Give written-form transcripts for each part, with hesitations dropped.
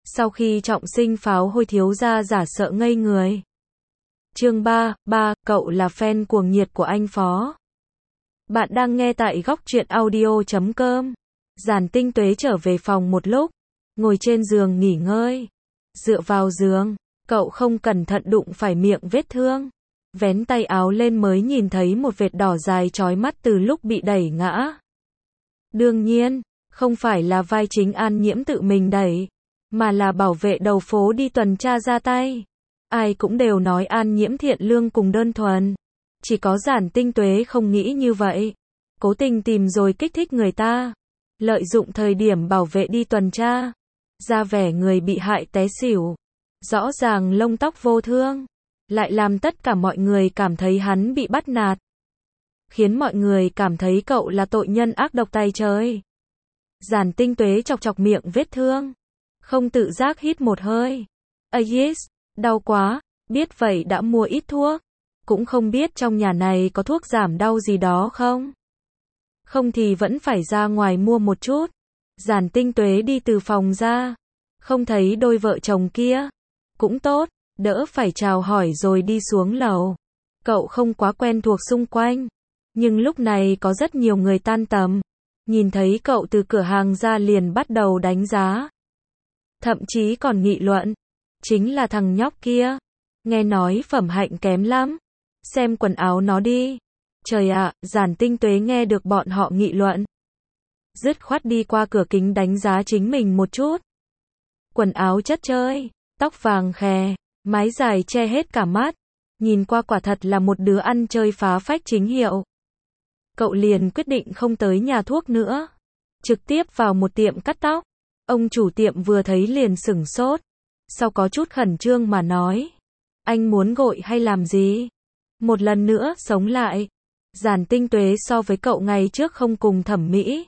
Sau khi trọng sinh pháo hôi thiếu gia giả sợ ngây người. Chương 3, cậu là fan cuồng nhiệt của anh Phó. Bạn đang nghe tại góc truyện audio.com. Giản Tinh Tuế trở về phòng một lúc, ngồi trên giường nghỉ ngơi. Dựa vào giường, cậu không cẩn thận đụng phải miệng vết thương. Vén tay áo lên mới nhìn thấy một vệt đỏ dài chói mắt từ lúc bị đẩy ngã. Đương nhiên, không phải là vai chính An Nhiễm tự mình đẩy, mà là bảo vệ đầu phố đi tuần tra ra tay. Ai cũng đều nói An Nhiễm thiện lương cùng đơn thuần. Chỉ có Giản Tinh Tuế không nghĩ như vậy. Cố tình tìm rồi kích thích người ta. Lợi dụng thời điểm bảo vệ đi tuần tra. Ra vẻ người bị hại té xỉu. Rõ ràng lông tóc vô thương. Lại làm tất cả mọi người cảm thấy hắn bị bắt nạt. Khiến mọi người cảm thấy cậu là tội nhân ác độc tay trời. Giản Tinh Tuế chọc chọc miệng vết thương. Không tự giác hít một hơi. Yes, đau quá, biết vậy đã mua ít thuốc. Cũng không biết trong nhà này có thuốc giảm đau gì đó không? Không thì vẫn phải ra ngoài mua một chút. Giản Tinh Tuế đi từ phòng ra. Không thấy đôi vợ chồng kia. Cũng tốt, đỡ phải chào hỏi rồi đi xuống lầu. Cậu không quá quen thuộc xung quanh. Nhưng lúc này có rất nhiều người tan tầm. Nhìn thấy cậu từ cửa hàng ra liền bắt đầu đánh giá. Thậm chí còn nghị luận. Chính là thằng nhóc kia. Nghe nói phẩm hạnh kém lắm. Xem quần áo nó đi. Trời ạ, Giản Tinh Tuế nghe được bọn họ nghị luận. Dứt khoát đi qua cửa kính đánh giá chính mình một chút. Quần áo chất chơi, tóc vàng khè, mái dài che hết cả mắt. Nhìn qua quả thật là một đứa ăn chơi phá phách chính hiệu. Cậu liền quyết định không tới nhà thuốc nữa. Trực tiếp vào một tiệm cắt tóc. Ông chủ tiệm vừa thấy liền sửng sốt. Sau có chút khẩn trương mà nói. Anh muốn gội hay làm gì? Một lần nữa sống lại. Giản Tinh Tuế so với cậu ngày trước không cùng thẩm mỹ.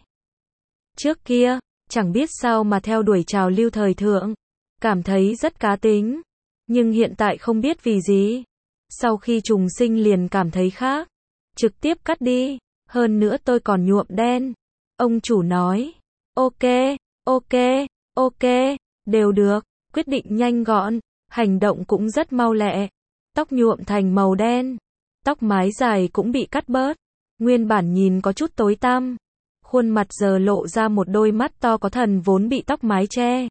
Trước kia, chẳng biết sao mà theo đuổi trào lưu thời thượng. Cảm thấy rất cá tính. Nhưng hiện tại không biết vì gì. Sau khi trùng sinh liền cảm thấy khác. Trực tiếp cắt đi. Hơn nữa tôi còn nhuộm đen. Ông chủ nói. Ok, đều được. Quyết định nhanh gọn. Hành động cũng rất mau lẹ. Tóc nhuộm thành màu đen. Tóc mái dài cũng bị cắt bớt. Nguyên bản nhìn có chút tối tăm. Khuôn mặt giờ lộ ra một đôi mắt to có thần vốn bị tóc mái che.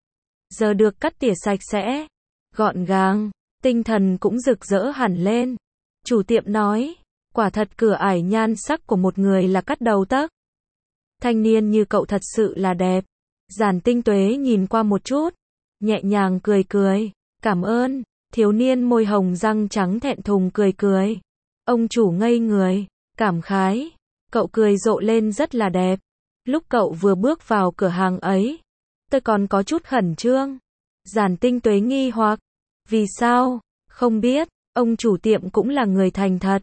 Giờ được cắt tỉa sạch sẽ. Gọn gàng. Tinh thần cũng rực rỡ hẳn lên. Chủ tiệm nói. Quả thật cửa ải nhan sắc của một người là cắt đầu tóc. Thanh niên như cậu thật sự là đẹp. Giản Tinh Tuế nhìn qua một chút. Nhẹ nhàng cười. Cảm ơn. Thiếu niên môi hồng răng trắng thẹn thùng cười. Ông chủ ngây người. Cảm khái. Cậu cười rộ lên rất là đẹp. Lúc cậu vừa bước vào cửa hàng ấy. Tôi còn có chút khẩn trương. Giản Tinh Tuế nghi hoặc. Vì sao? Không biết. Ông chủ tiệm cũng là người thành thật.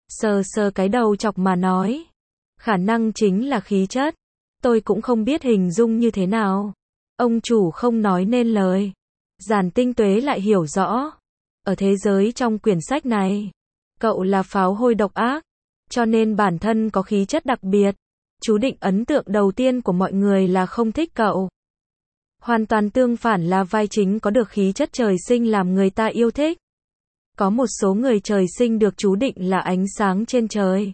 Sờ cái đầu chọc mà nói. Khả năng chính là khí chất. Tôi cũng không biết hình dung như thế nào. Ông chủ không nói nên lời. Giản Tinh Tuế lại hiểu rõ. Ở thế giới trong quyển sách này, cậu là pháo hôi độc ác, cho nên bản thân có khí chất đặc biệt. Chú định ấn tượng đầu tiên của mọi người là không thích cậu. Hoàn toàn tương phản là vai chính có được khí chất trời sinh làm người ta yêu thích. Có một số người trời sinh được chú định là ánh sáng trên trời.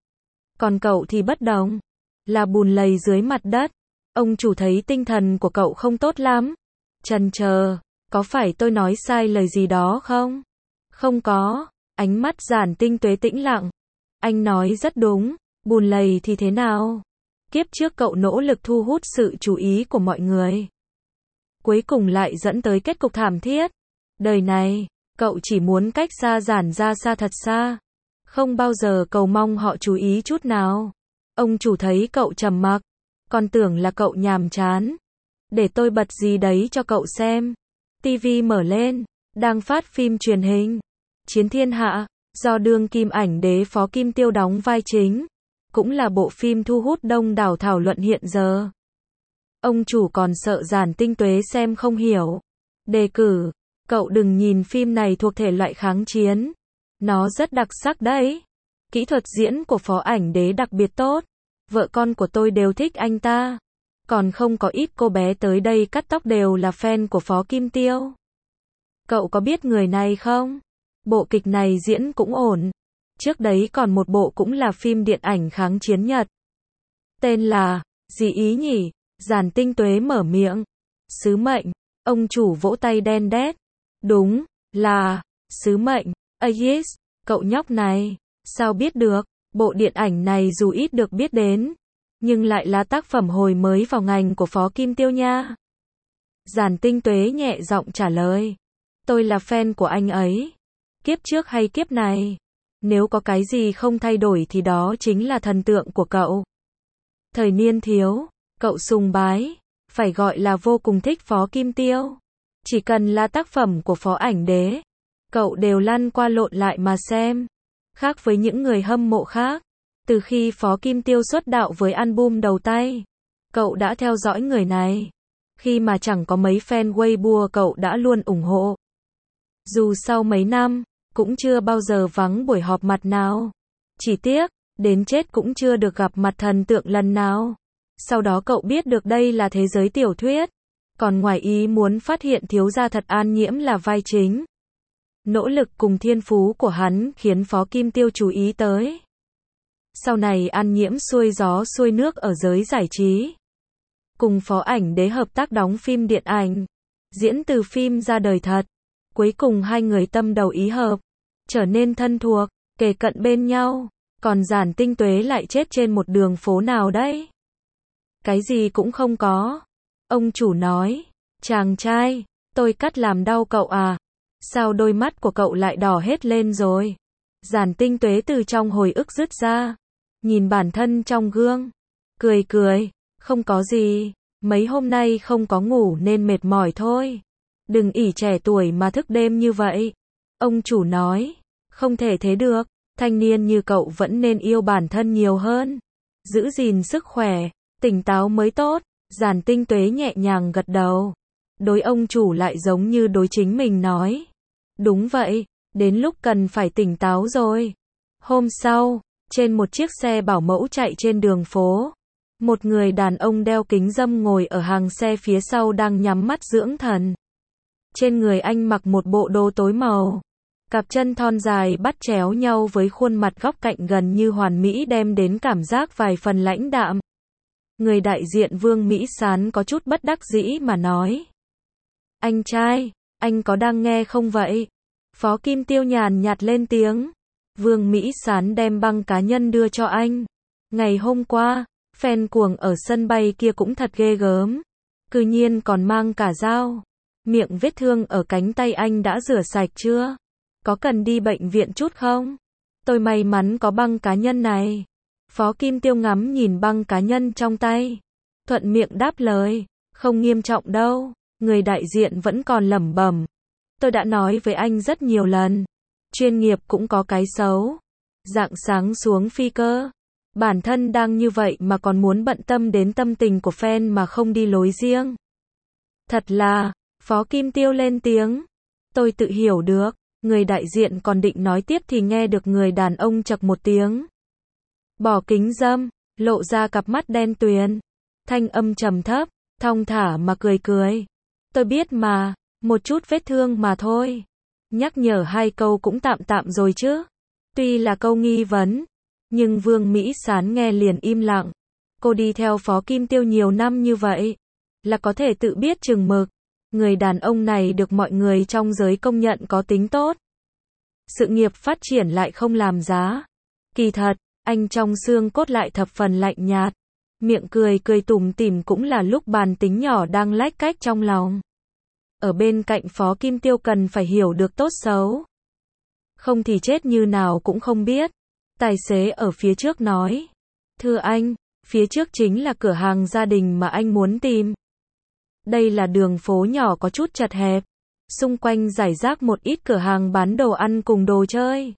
Còn cậu thì bất đồng, là bùn lầy dưới mặt đất. Ông chủ thấy tinh thần của cậu không tốt lắm. Chần chờ, có phải tôi nói sai lời gì đó không? Không có, ánh mắt Giản Tinh Tuế tĩnh lặng. Anh nói rất đúng, bùn lầy thì thế nào? Kiếp trước cậu nỗ lực thu hút sự chú ý của mọi người. Cuối cùng lại dẫn tới kết cục thảm thiết. Đời này, cậu chỉ muốn cách xa Giản ra xa thật xa. Không bao giờ cầu mong họ chú ý chút nào. Ông chủ thấy cậu trầm mặc. Còn tưởng là cậu nhàm chán. Để tôi bật gì đấy cho cậu xem. TV mở lên, đang phát phim truyền hình. Chiến Thiên Hạ, do đương kim ảnh đế Phó Kim Tiêu đóng vai chính. Cũng là bộ phim thu hút đông đảo thảo luận hiện giờ. Ông chủ còn sợ Giản Tinh Tuế xem không hiểu. Đề cử, cậu đừng nhìn phim này thuộc thể loại kháng chiến. Nó rất đặc sắc đấy. Kỹ thuật diễn của Phó ảnh đế đặc biệt tốt. Vợ con của tôi đều thích anh ta. Còn không có ít cô bé tới đây cắt tóc đều là fan của Phó Kim Tiêu. Cậu có biết người này không? Bộ kịch này diễn cũng ổn. Trước đấy còn một bộ cũng là phim điện ảnh kháng chiến Nhật. Tên là, gì ý nhỉ? Giản Tinh Tuế mở miệng. Sứ mệnh. Ông chủ vỗ tay đen đét. Đúng, là, sứ mệnh. Yes, cậu nhóc này, sao biết được? Bộ điện ảnh này dù ít được biết đến, nhưng lại là tác phẩm hồi mới vào ngành của Phó Kim Tiêu nha. Giản Tinh Tuế nhẹ giọng trả lời. Tôi là fan của anh ấy. Kiếp trước hay kiếp này? Nếu có cái gì không thay đổi thì đó chính là thần tượng của cậu. Thời niên thiếu, cậu sùng bái, phải gọi là vô cùng thích Phó Kim Tiêu. Chỉ cần là tác phẩm của Phó Ảnh Đế, cậu đều lăn qua lộn lại mà xem. Khác với những người hâm mộ khác, từ khi Phó Kim Tiêu xuất đạo với album đầu tay, cậu đã theo dõi người này. Khi mà chẳng có mấy fan Weibo cậu đã luôn ủng hộ. Dù sau mấy năm, cũng chưa bao giờ vắng buổi họp mặt nào. Chỉ tiếc, đến chết cũng chưa được gặp mặt thần tượng lần nào. Sau đó cậu biết được đây là thế giới tiểu thuyết. Còn ngoài ý muốn phát hiện thiếu gia thật An Nhiễm là vai chính. Nỗ lực cùng thiên phú của hắn khiến Phó Kim Tiêu chú ý tới. Sau này An Nhiễm xuôi gió xuôi nước ở giới giải trí. Cùng Phó Ảnh Đế hợp tác đóng phim điện ảnh. Diễn từ phim ra đời thật. Cuối cùng hai người tâm đầu ý hợp. Trở nên thân thuộc, kề cận bên nhau. Còn Giản Tinh Tuế lại chết trên một đường phố nào đấy? Cái gì cũng không có. Ông chủ nói. Chàng trai, tôi cắt làm đau cậu à? Sao đôi mắt của cậu lại đỏ hết lên rồi? Giản Tinh Tuế từ trong hồi ức rứt ra. Nhìn bản thân trong gương. Cười cười. Không có gì. Mấy hôm nay không có ngủ nên mệt mỏi thôi. Đừng ỷ trẻ tuổi mà thức đêm như vậy. Ông chủ nói. Không thể thế được. Thanh niên như cậu vẫn nên yêu bản thân nhiều hơn. Giữ gìn sức khỏe. Tỉnh táo mới tốt. Giản Tinh Tuế nhẹ nhàng gật đầu. Đối ông chủ lại giống như đối chính mình nói. Đúng vậy, đến lúc cần phải tỉnh táo rồi. Hôm sau, trên một chiếc xe bảo mẫu chạy trên đường phố, một người đàn ông đeo kính râm ngồi ở hàng xe phía sau đang nhắm mắt dưỡng thần. Trên người anh mặc một bộ đồ tối màu. Cặp chân thon dài bắt chéo nhau với khuôn mặt góc cạnh gần như hoàn mỹ đem đến cảm giác vài phần lãnh đạm. Người đại diện Vương Mỹ Sán có chút bất đắc dĩ mà nói. Anh trai, anh có đang nghe không vậy? Phó Kim Tiêu nhàn nhạt lên tiếng. Vương Mỹ Sán đem băng cá nhân đưa cho anh. Ngày hôm qua, fan cuồng ở sân bay kia cũng thật ghê gớm. Cư nhiên còn mang cả dao. Miệng vết thương ở cánh tay anh đã rửa sạch chưa? Có cần đi bệnh viện chút không? Tôi may mắn có băng cá nhân này. Phó Kim Tiêu ngắm nhìn băng cá nhân trong tay. Thuận miệng đáp lời. Không nghiêm trọng đâu. Người đại diện vẫn còn lẩm bẩm. Tôi đã nói với anh rất nhiều lần. Chuyên nghiệp cũng có cái xấu. Rạng sáng xuống phi cơ. Bản thân đang như vậy mà còn muốn bận tâm đến tâm tình của fan mà không đi lối riêng. Thật là, Phó Kim Tiêu lên tiếng. Tôi tự hiểu được. Người đại diện còn định nói tiếp thì nghe được người đàn ông chậc một tiếng. Bỏ kính râm, lộ ra cặp mắt đen tuyền. Thanh âm trầm thấp, thong thả mà cười cười. Tôi biết mà, một chút vết thương mà thôi. Nhắc nhở hai câu cũng tạm tạm rồi chứ. Tuy là câu nghi vấn, nhưng Vương Mỹ Sán nghe liền im lặng. Cô đi theo Phó Kim Tiêu nhiều năm như vậy, là có thể tự biết chừng mực. Người đàn ông này được mọi người trong giới công nhận có tính tốt. Sự nghiệp phát triển lại không làm giá. Kỳ thật, anh trong xương cốt lại thập phần lạnh nhạt. Miệng cười cười tủm tỉm cũng là lúc bàn tính nhỏ đang lách cách trong lòng. Ở bên cạnh Phó Kim Tiêu cần phải hiểu được tốt xấu. Không thì chết như nào cũng không biết. Tài xế ở phía trước nói. Thưa anh, phía trước chính là cửa hàng gia đình mà anh muốn tìm. Đây là đường phố nhỏ có chút chật hẹp. Xung quanh rải rác một ít cửa hàng bán đồ ăn cùng đồ chơi.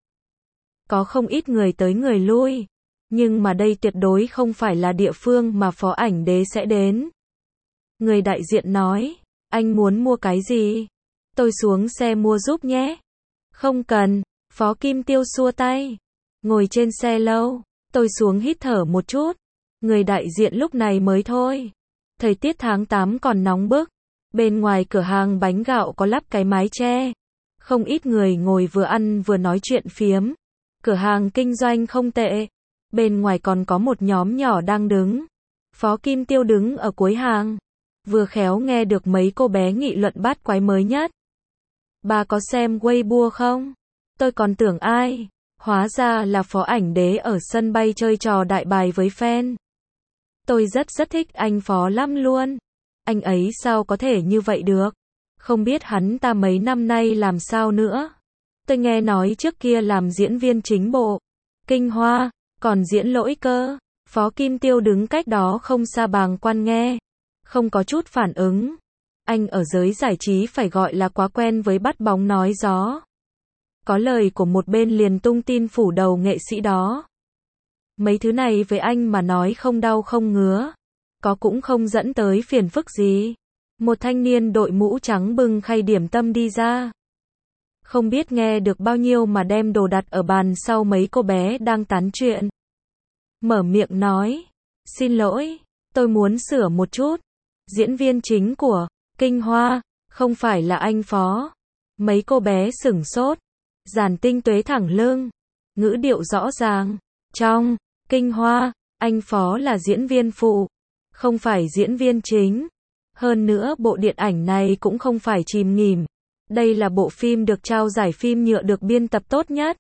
Có không ít người tới người lui. Nhưng mà đây tuyệt đối không phải là địa phương mà Phó Ảnh Đế sẽ đến. Người đại diện nói. Anh muốn mua cái gì? Tôi xuống xe mua giúp nhé. Không cần. Phó Kim Tiêu xua tay. Ngồi trên xe lâu. Tôi xuống hít thở một chút. Người đại diện lúc này mới thôi. Thời tiết tháng 8 còn nóng bức. Bên ngoài cửa hàng bánh gạo có lắp cái mái che. Không ít người ngồi vừa ăn vừa nói chuyện phiếm. Cửa hàng kinh doanh không tệ. Bên ngoài còn có một nhóm nhỏ đang đứng. Phó Kim Tiêu đứng ở cuối hàng. Vừa khéo nghe được mấy cô bé nghị luận bát quái mới nhất. Bà có xem Weibo không? Tôi còn tưởng ai. Hóa ra là Phó Ảnh Đế ở sân bay chơi trò đại bài với fan. Tôi rất thích anh Phó lắm luôn. Anh ấy sao có thể như vậy được? Không biết hắn ta mấy năm nay làm sao nữa. Tôi nghe nói trước kia làm diễn viên chính bộ Kinh Hoa, còn diễn lỗi cơ. Phó Kim Tiêu đứng cách đó không xa bàng quan nghe. Không có chút phản ứng. Anh ở giới giải trí phải gọi là quá quen với bắt bóng nói gió. Có lời của một bên liền tung tin phủ đầu nghệ sĩ đó. Mấy thứ này với anh mà nói không đau không ngứa. Có cũng không dẫn tới phiền phức gì. Một thanh niên đội mũ trắng bưng khay điểm tâm đi ra. Không biết nghe được bao nhiêu mà đem đồ đặt ở bàn sau mấy cô bé đang tán chuyện. Mở miệng nói. Xin lỗi, tôi muốn sửa một chút. Diễn viên chính của Kinh Hoa, không phải là anh Phó. Mấy cô bé sửng sốt. Giản Tinh Tuế thẳng lưng. Ngữ điệu rõ ràng. Trong Kinh Hoa, anh Phó là diễn viên phụ. Không phải diễn viên chính. Hơn nữa bộ điện ảnh này cũng không phải chìm nghỉm. Đây là bộ phim được trao giải phim nhựa được biên tập tốt nhất.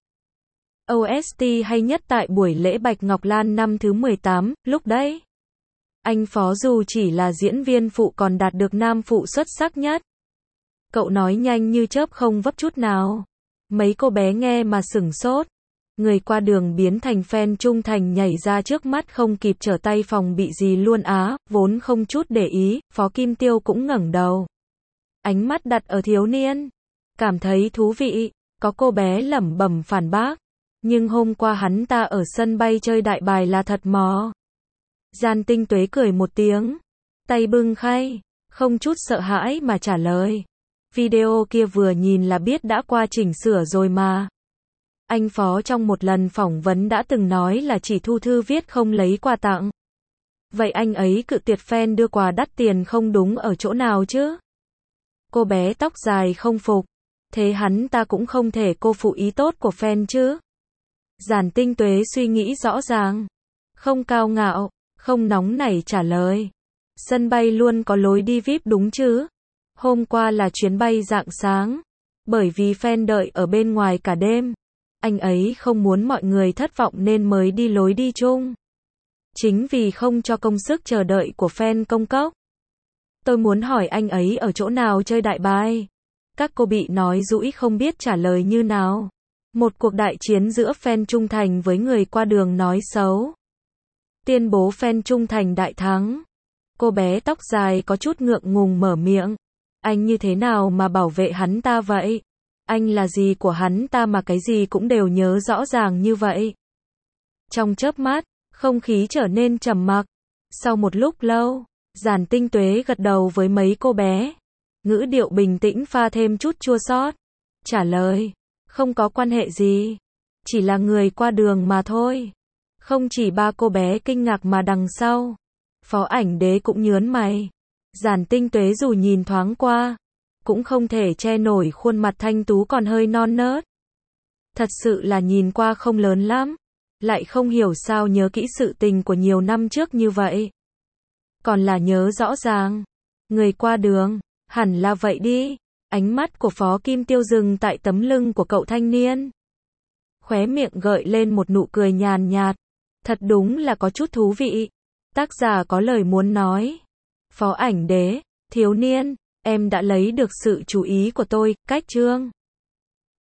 OST hay nhất tại buổi lễ Bạch Ngọc Lan năm thứ 18, lúc đấy. Anh Phó dù chỉ là diễn viên phụ còn đạt được nam phụ xuất sắc nhất. Cậu nói nhanh như chớp không vấp chút nào. Mấy cô bé nghe mà sửng sốt. Người qua đường biến thành fan trung thành nhảy ra trước mắt không kịp trở tay phòng bị gì luôn á, vốn không chút để ý, Phó Kim Tiêu cũng ngẩng đầu. Ánh mắt đặt ở thiếu niên. Cảm thấy thú vị, có cô bé lẩm bẩm phản bác. Nhưng hôm qua hắn ta ở sân bay chơi đại bài là thật mò. Giản Tinh Tuế cười một tiếng. Tay bưng khay, không chút sợ hãi mà trả lời. Video kia vừa nhìn là biết đã qua chỉnh sửa rồi mà. Anh Phó trong một lần phỏng vấn đã từng nói là chỉ thu thư viết không lấy quà tặng. Vậy anh ấy cự tuyệt fan đưa quà đắt tiền không đúng ở chỗ nào chứ? Cô bé tóc dài không phục. Thế hắn ta cũng không thể cô phụ ý tốt của fan chứ? Giản Tinh Tuế suy nghĩ rõ ràng. Không cao ngạo, không nóng nảy trả lời. Sân bay luôn có lối đi VIP đúng chứ? Hôm qua là chuyến bay rạng sáng. Bởi vì fan đợi ở bên ngoài cả đêm. Anh ấy không muốn mọi người thất vọng nên mới đi lối đi chung. Chính vì không cho công sức chờ đợi của fan công cốc. Tôi muốn hỏi anh ấy ở chỗ nào chơi đại bài. Các cô bị nói dũi không biết trả lời như nào. Một cuộc đại chiến giữa fan trung thành với người qua đường nói xấu. Tuyên bố fan trung thành đại thắng. Cô bé tóc dài có chút ngượng ngùng mở miệng. Anh như thế nào mà bảo vệ hắn ta vậy? Anh là gì của hắn ta mà cái gì cũng đều nhớ rõ ràng như vậy? Trong chớp mắt, không khí trở nên trầm mặc. Sau một lúc lâu, Giản Tinh Tuế gật đầu với mấy cô bé. Ngữ điệu bình tĩnh pha thêm chút chua xót. Trả lời, không có quan hệ gì. Chỉ là người qua đường mà thôi. Không chỉ ba cô bé kinh ngạc mà đằng sau. Phó Ảnh Đế cũng nhớn mày. Giản Tinh Tuế dù nhìn thoáng qua, cũng không thể che nổi khuôn mặt thanh tú còn hơi non nớt. Thật sự là nhìn qua không lớn lắm. Lại không hiểu sao nhớ kỹ sự tình của nhiều năm trước như vậy. Còn là nhớ rõ ràng. Người qua đường, hẳn là vậy đi. Ánh mắt của Phó Kim Tiêu dừng tại tấm lưng của cậu thanh niên. Khóe miệng gợi lên một nụ cười nhàn nhạt. Thật đúng là có chút thú vị. Tác giả có lời muốn nói. Phó Ảnh Đế, thiếu niên, em đã lấy được sự chú ý của tôi, cách chương.